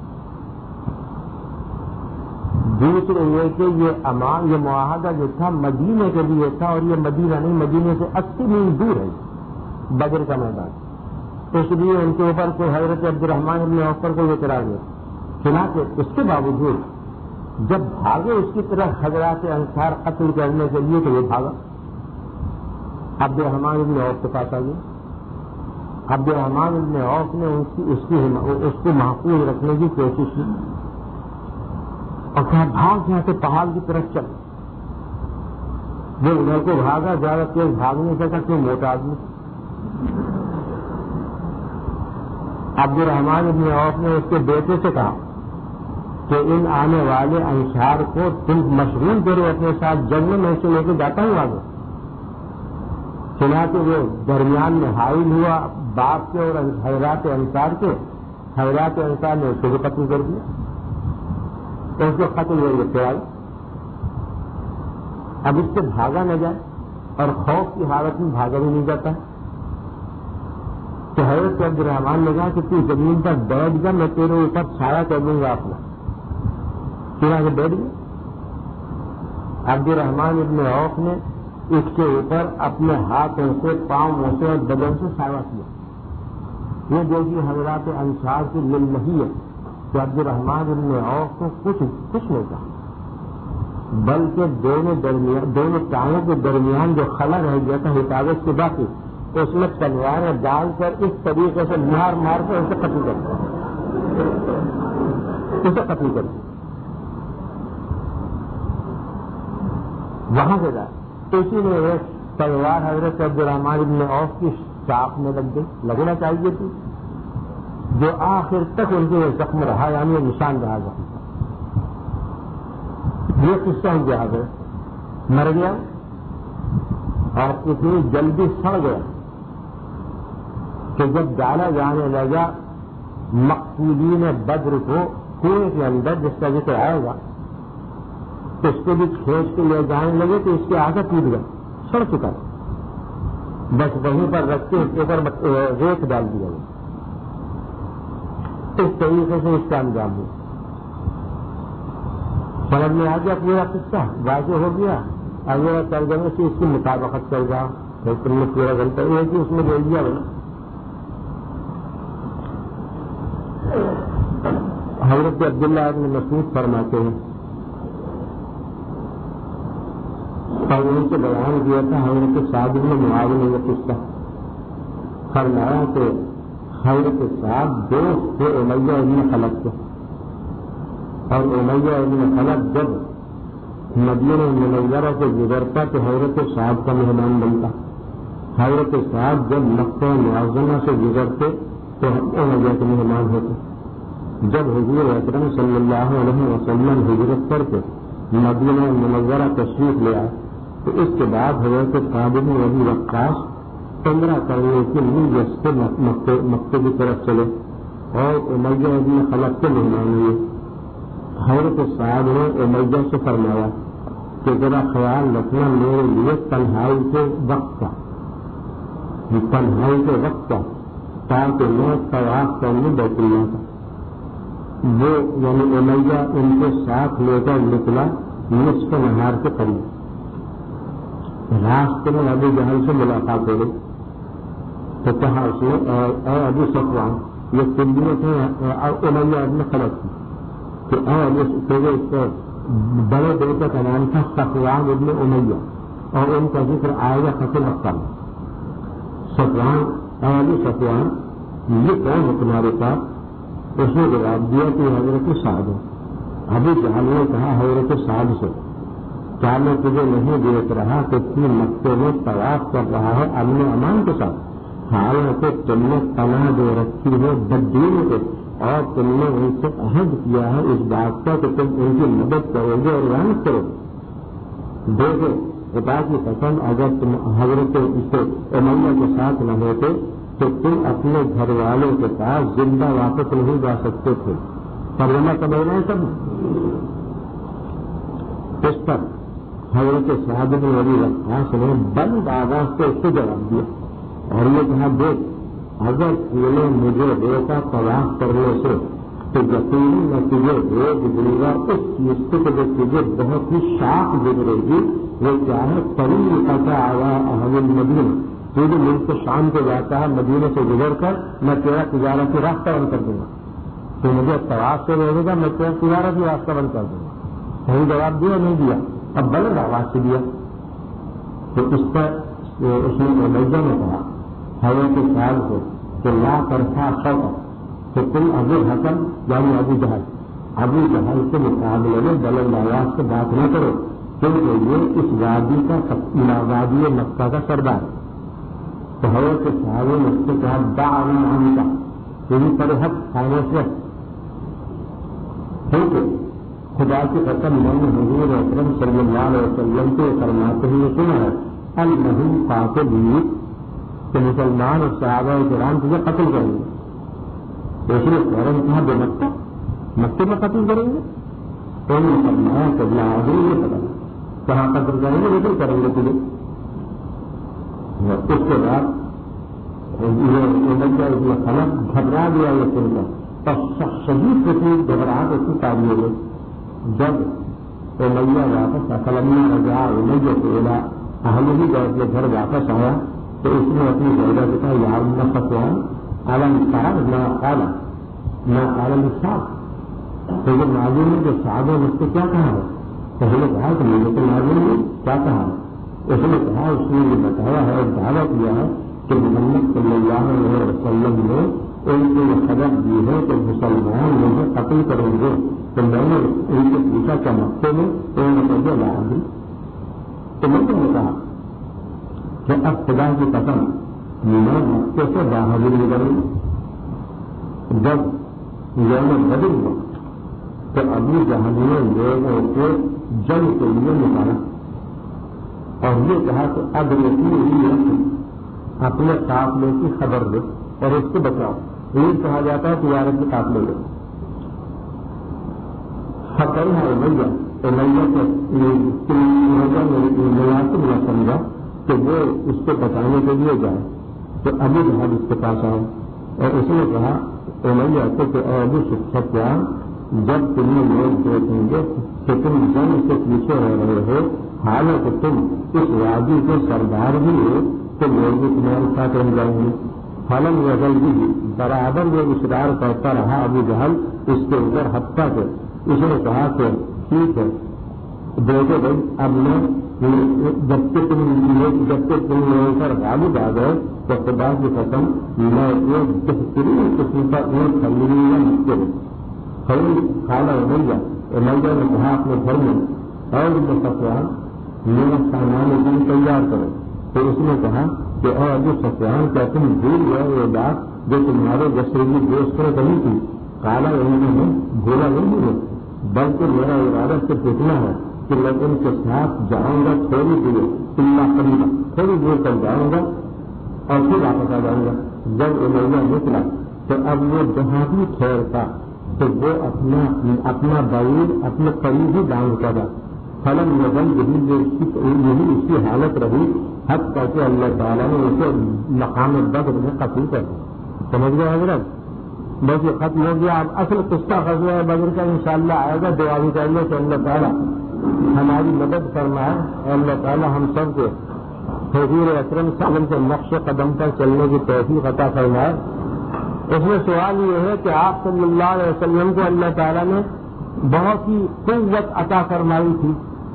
دوسرے یہ کہ یہ امان یہ معاہدہ جو تھا مدینے کے لیے تھا، اور یہ مدینہ نہیں، مدینے سے اسی میل دور ہے بدر کا میدان. اس لیے ان کے اوپر کوئی حضرت عبد الرحمن بن عوف پر کوئی اعتراض نہیں. چنانچہ اس کے باوجود جب بھاگے اس کی طرف حضرات انصار قتل کرنے کے لیے تو یہ بھاگا. عبد الرحمن بن عوف کے پاس آ گیا. عبد الرحمن بن عوف نے اس کی اس کی اس کو محفوظ رکھنے کی کوشش کی اور کہا بھاگ یہاں سے پہاڑ کی طرف چل. وہ ادھر کو بھاگا، زیادہ تیز بھاگ نہیں سکا کیوں موٹا آدمی. عبد الرحمن بن عوف نے اس کے بیٹے سے کہا کہ ان آنے والے انصار کو تم مشغول کرو اپنے ساتھ جنگ میں، میں اسے لے کے جاتا ہوں آگے. چنانچہ وہ درمیان میں حائل ہوا باپ کے اور حضرات انصار کے. حضرات انصار نے اس کو بھی قتل کر دیا. اس کو قتل ہوئے چڑھائی. اب اس سے بھاگا نہ جائے اور خوف کی حالت میں بھاگا بھی نہیں جاتا. تو حضرت عبد الرحمن نے کہا کہ تو زمین پر بیٹھ جا، میں تیرے اوپر چھایا کر دوں گا اپنا. چنانچہ بیٹھ گیا. عبد الرحمن ابن عوف نے اس کے اوپر اپنے ہاتھوں سے پاؤں سے اور بدن سے سایہ کیا. یہ دیکھیے حضرات انصار کی مل نہیں ہے کہ عبد الرحمن ابن عوف کو کچھ کچھ نہیں کہا، بلکہ دونوں درمیان دونوں ٹانگوں کے درمیان جو خلا رہ گیا تھا حفاظت سے باقی اس میں تلواریں ڈال کر اس طریقے سے مار مار کر اسے قتل کر دیا. اسے قتل کر دیا. وہاں سے جائے اسی نے ایک تلوار حضرت عبد الرحمن ابن عوف کی چاپ میں لگ گئی. لگنا چاہیے تھی، جو آخر تک ان کے زخم رہا، یعنی وہ نشان رہا زخم. یہ قصہ ان کے آگے مر گیا اور اتنی جلدی سڑ گیا کہ جب ڈالا جانے لگا مقتولین بدر کو کنویں کے اندر، جس کا ذکر آئے گا، تو اس کو بھی کھینچ کے لے جانے لگے تو اس کے آگے ٹوٹ گیا، سڑ چکا. بس وہیں پر رکھ کے اس کے اوپر ریت ڈال دیا گیا. اس طریقے سے اس کا انجام ہوا. سمجھ میں آ گیا پورا قصہ واضح ہو گیا. اگر ترجمے سے اس کی مطابقت کر گا تو تم نے پورا گھنٹہ یہ کہ اس میں دے دیا بنا. حضرت عبداللہ ابن مسعود فرماتے ہیں اور ان سے بیان کیا تھا حضرت سعد بن معاذ نے یہ قصہ فرمایا کہ حضرت سعد دوست تھے امیہ ابن خلف کے، اور امیہ ابن خلف جب مدینہ منورہ سے گزرتا تو حضرت سعد کا مہمان بنتا. حضرت سعد جب مکہ معظمہ سے گزرتے تو امیہ کے مہمان ہوتے. جب حضور اکرم صلی اللہ علیہ وسلم ہجرت کر کے مدینہ منورہ تشریف لے آئے تو اس کے بعد حضرت سعد بن ابی وقاص عمرہ کرنے کے لیے جس مکے کی طرف چلے اور امیہ ابن خلف کے مہمان ہوئے. حضرت سعد نے امیہ سے فرمایا کہ ذرا خیال رکھنا میرے لیے تنہائی کے وقت کا تنہائی کے وقت کا تاکہ میں طواف کرنے بیت اللہ کا. وہ یعنی امیہ ان کے ساتھ لے کر نکلا نصف نہار کے قریب. راستے میں ابو جہل سے ملاقات ہو گئی تو کہا اس نے اے ابو صفوان، یہ کلیے تھے امیہ ابن خلف کی، کہ اے ابو بڑے بیٹے کا نام تھا صفوان ابن امیہ اور ان کا ذکر آئے گا فتح مکہ میں. صفوان اے ابو صفوان یہ کون ہے تمہارے پاس؟ اس نے جواب دیا کہ حضرت سعد ہے. ابو جہل نے کہا حضرت سعد سے کیا میں تجھے نہیں دیکھ رہا کہ تین مکے میں طواف کر رہا ہے امن و امان کے ساتھ، حالانکہ تم نے پناہ دے رکھی ہے بدین کو اور تم نے ان سے عہد کیا ہے اس بات کا کہ تم ان کی مدد کرو گے اور رحمت کرو گے. دیکھو خدا کی قسم اگر تم حضرت اسے امیہ کے ساتھ نہ ہوتے کہ تم اپنے گھر والوں کے پاس زندہ واپس نہیں جا سکتے تھے. ترجمہ سمجھ رہے ہیں سب؟ اس پر حضرت سعد بن ابی وقاص نے بند آواز سے اس کو جواب دیا اور یہ کہا دیکھ اگر تم نے مجھے روکا طواف کرنے سے تو یقیناً میں تجھے روک دوں گا اس چیز سے کہ جو تجھے بہت ہی شاق گزرے گی. وہ کیا ہے؟ طویل قطع آیا اہل المدینہ. تو جو ملک سے شام کو جاتا ہے مدینے سے گزر کر میں تیرا تجارتی راستہ بند کر دوں گا. تو مجھے طواف سے روکے گا میں تیرا تجارتی راستہ بند کر دوں گا. صحیح جواب دیا نہیں دیا؟ اب بلند آواز سے دیا. تو اس پر اس نے امیہ نے کہا حضرت سعد کو کہ لا ترفع صوتک، کہ تم ابو حکم یعنی ابو جہل ابو جہل کے مقابلے میں بلند آواز سے بات نہ کرو کیونکہ یہ اس وادی کا وادی مکہ کا سردار. تو حضرت سعد نے اس سے کہا دعنا عنک، تیری پر حق خاموش رکھ. کیونکہ خدا کی قسم میں نے حضور اکرم صلی اللہ علیہ وسلم کو فرماتے ہوئے سنا ہے المہم قاتل کہ مسلمان اور صحابہ کرام تجھے قتل کریں گے. تو اس نے فوراً کہا بے مکہ مکے میں قتل کریں گے؟ تو انہوں نے فرمایا کہ اللہ عظیم یہ پتا کہاں قتل کریں گے لیکن کریں گے تجھے. اس کے بعد یہ خلق گھبرا دیا یہ سن کر اور شدید قسم گھبراہٹ اس کی تاری ہو گئی. جب امیہ واپس فلما رجع امیہ الی اہلہ جب اپنے گھر واپس آیا تو اس نے اپنی زوجہ سے کہا یا ام صفوان عالم صاحب نہ قال نہ عالم صاحب. تو یہ معلوم ہے کہ صاحب نے مجھ سے کیا کہا ہے؟ تو نے کہا کہ مجھے تو معلوم نہیں کیا کہا ہے. اس نے کہا اس نے یہ بتایا ہے اور دعویٰ کیا ہے کہ محمد صلی اللہ علیہ وسلم نے ان کو یہ خبر دی ہے کہ مسلمان مجھے قتل کریں گے. تو میں نے ان سے پوچھا کیا مکے میں تو انہوں نے کہا لاہور. تو میں نے کہا کہ اب خدا کی قسم میں مکے سے باہر نکلوں. جب یوم بدر ہوا تو ابو جہل نے لوگوں کو جنگ کے لیے نکالا اور یہ کہا کہ اب یقین اپنے قافلے کی خبر دے اور اس کو بچاؤ. یہ کہا جاتا ہے تجارت کے قافلے میں خطر ہے امیہ امیہ کو مناسب نہ سمجھا کہ وہ اس کو بچانے کے لیے جائے. تو ابو جہل اس کے پاس آئے اور اس نے کہا امیہ کو کہ اے ابو سفیان جب تمہیں لوگ دیکھیں گے کہ تم جنگ سے پیچھے رہ رہے ہو حالانکہ تم اس وادی کے سردار بھی ہو تو لوگ تمہارے ساتھ رہ جائیں گے. فلم غزل بھی برابر وہ اصرار کرتا رہا ابو جہل اس کے اوپر حتیٰ کے اس نے کہا کہ ٹھیک ہے دیکھو بھائی اب میں جب کہ تم جب کہ تم لوگوں پر غالب آ گئے تو خدا کی قسم میں ایک بہترین قسم کا ایک خلیل مشکل خلیل خالہ امیہ امیہ نے کہا اپنے گھر میں اور صفوان میرا سامان تم تیار کرو. تو اس نے کہا کہ اے ابو سفیان کیا تم بھول گئے یہ بات جو تمہارے جسریلی دوست نے کہی تھی؟ کالا انہوں نے بھولا نہیں ہے بلکہ میرا ارادہ صرف اتنا ہے کہ میں ان کے ساتھ جاؤں گا تھوڑی دور تمنا کروں گا تھوڑی دور تک جاؤں گا اور پھر واپس آ جاؤں گا. جب امیہ نکلا تو اب وہ جہاں بھی ٹھہرتا تو وہ اپنا اپنا بعیر اپنے قریب ہی باندھتا تھا. فلم نظم یہی اس کی حالت رہی حتیٰ کہ اللہ تعالیٰ نے اسے مقام بدر میں قتل کر دیا. سمجھ گئے حضرت؟ بس یہ ختم ہو گیا. اب اصل قصہ غزوہ بدر کا انشاءاللہ آئے گا. دعا بھی چاہیے کہ اللہ تعالیٰ ہماری مدد فرمائے اور اللہ تعالیٰ ہم سب کو حضور اکرم صلی اللہ علیہ وسلم کے نقش قدم پر چلنے کی توفیق عطا فرمائے. اس میں سوال یہ ہے کہ آپ صلی اللہ علیہ وسلم کو اللہ تعالیٰ نے بہت ہی قوت عطا فرمائی تھی.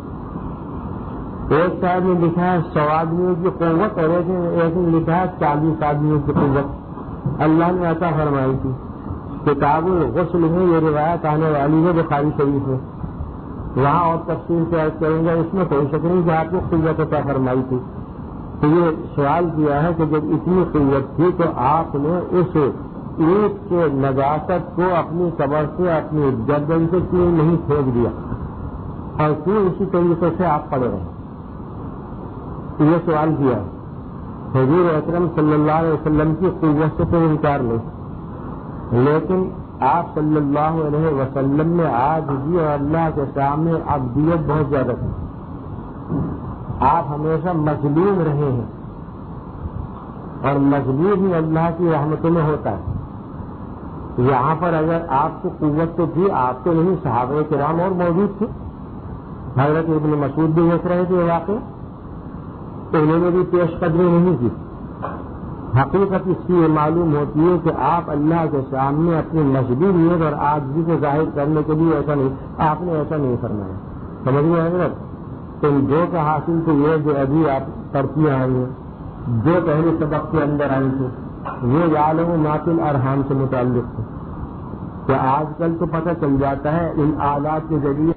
ایک صاحب نے لکھا ہے سو آدمیوں کی قوت اور ایک نے لکھا ہے چالیس آدمیوں کی قوت اللہ نے عطا فرمائی تھی. کتاب الغسل میں یہ روایت آنے والی ہے بخاری شریف میں. وہاں اور تفصیل سے عرض کریں گے. اس میں کوئی شک نہیں کہ آپ کو قوت عطا فرمائی تھی. تو یہ سوال کیا ہے کہ جب اتنی قوت تھی تو آپ نے اس ایک کے نجاست کو اپنی قبر سے اپنی گردن سے کیوں نہیں پھینک دیا اور کیوں اسی طریقے سے آپ پڑے رہے؟ یہ سوال کیا. حضور اکرم صلی اللہ علیہ وسلم کی قوت سے تو انکار نہیں، لیکن آپ صلی اللہ علیہ وسلم میں عاجزی اور اللہ کے سامنے عبدیت بہت زیادہ تھی۔ آپ ہمیشہ مظلوم رہے ہیں، اور مظلوم ہی اللہ کی رحمتوں میں ہوتا ہے۔ یہاں پر اگر آپ کو قوت تو تھی، آپ تو نہیں، صحابہ کرام اور موجود تھے۔ حضرت ابن مسعود بھی دیکھ رہے تھے واقع، تو انہوں نے بھی پیش قدری نہیں کی۔ حقیقت اس کی یہ معلوم ہوتی ہے کہ آپ اللہ کے سامنے اپنی مجبوریت اور عاجزی کو ظاہر کرنے کے لیے ایسا نہیں، آپ نے ایسا نہیں فرمایا۔ سمجھ گئے حضرت؟ تم جو کا حاصل تو یہ جو ابھی آپ پڑھتی آئی ہیں، جو پہلے سبق کے اندر آئی تھی، وہ یعلم ما فی الارحام سے متعلق تھے، کہ آج کل تو پتہ چل جاتا ہے ان آلات کے ذریعے